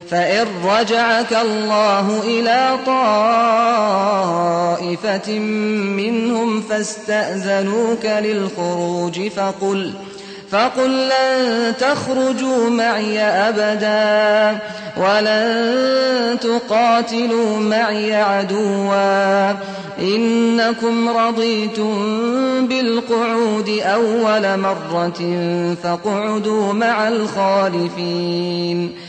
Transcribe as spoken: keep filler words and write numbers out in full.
فإن رجعك الله إلى طائفة منهم فاستأذنوك للخروج فقل فقل لن تخرجوا معي أبدا ولن تقاتلوا معي عدوا إنكم رضيتم بالقعود أول مرة فاقعدوا مع الخالفين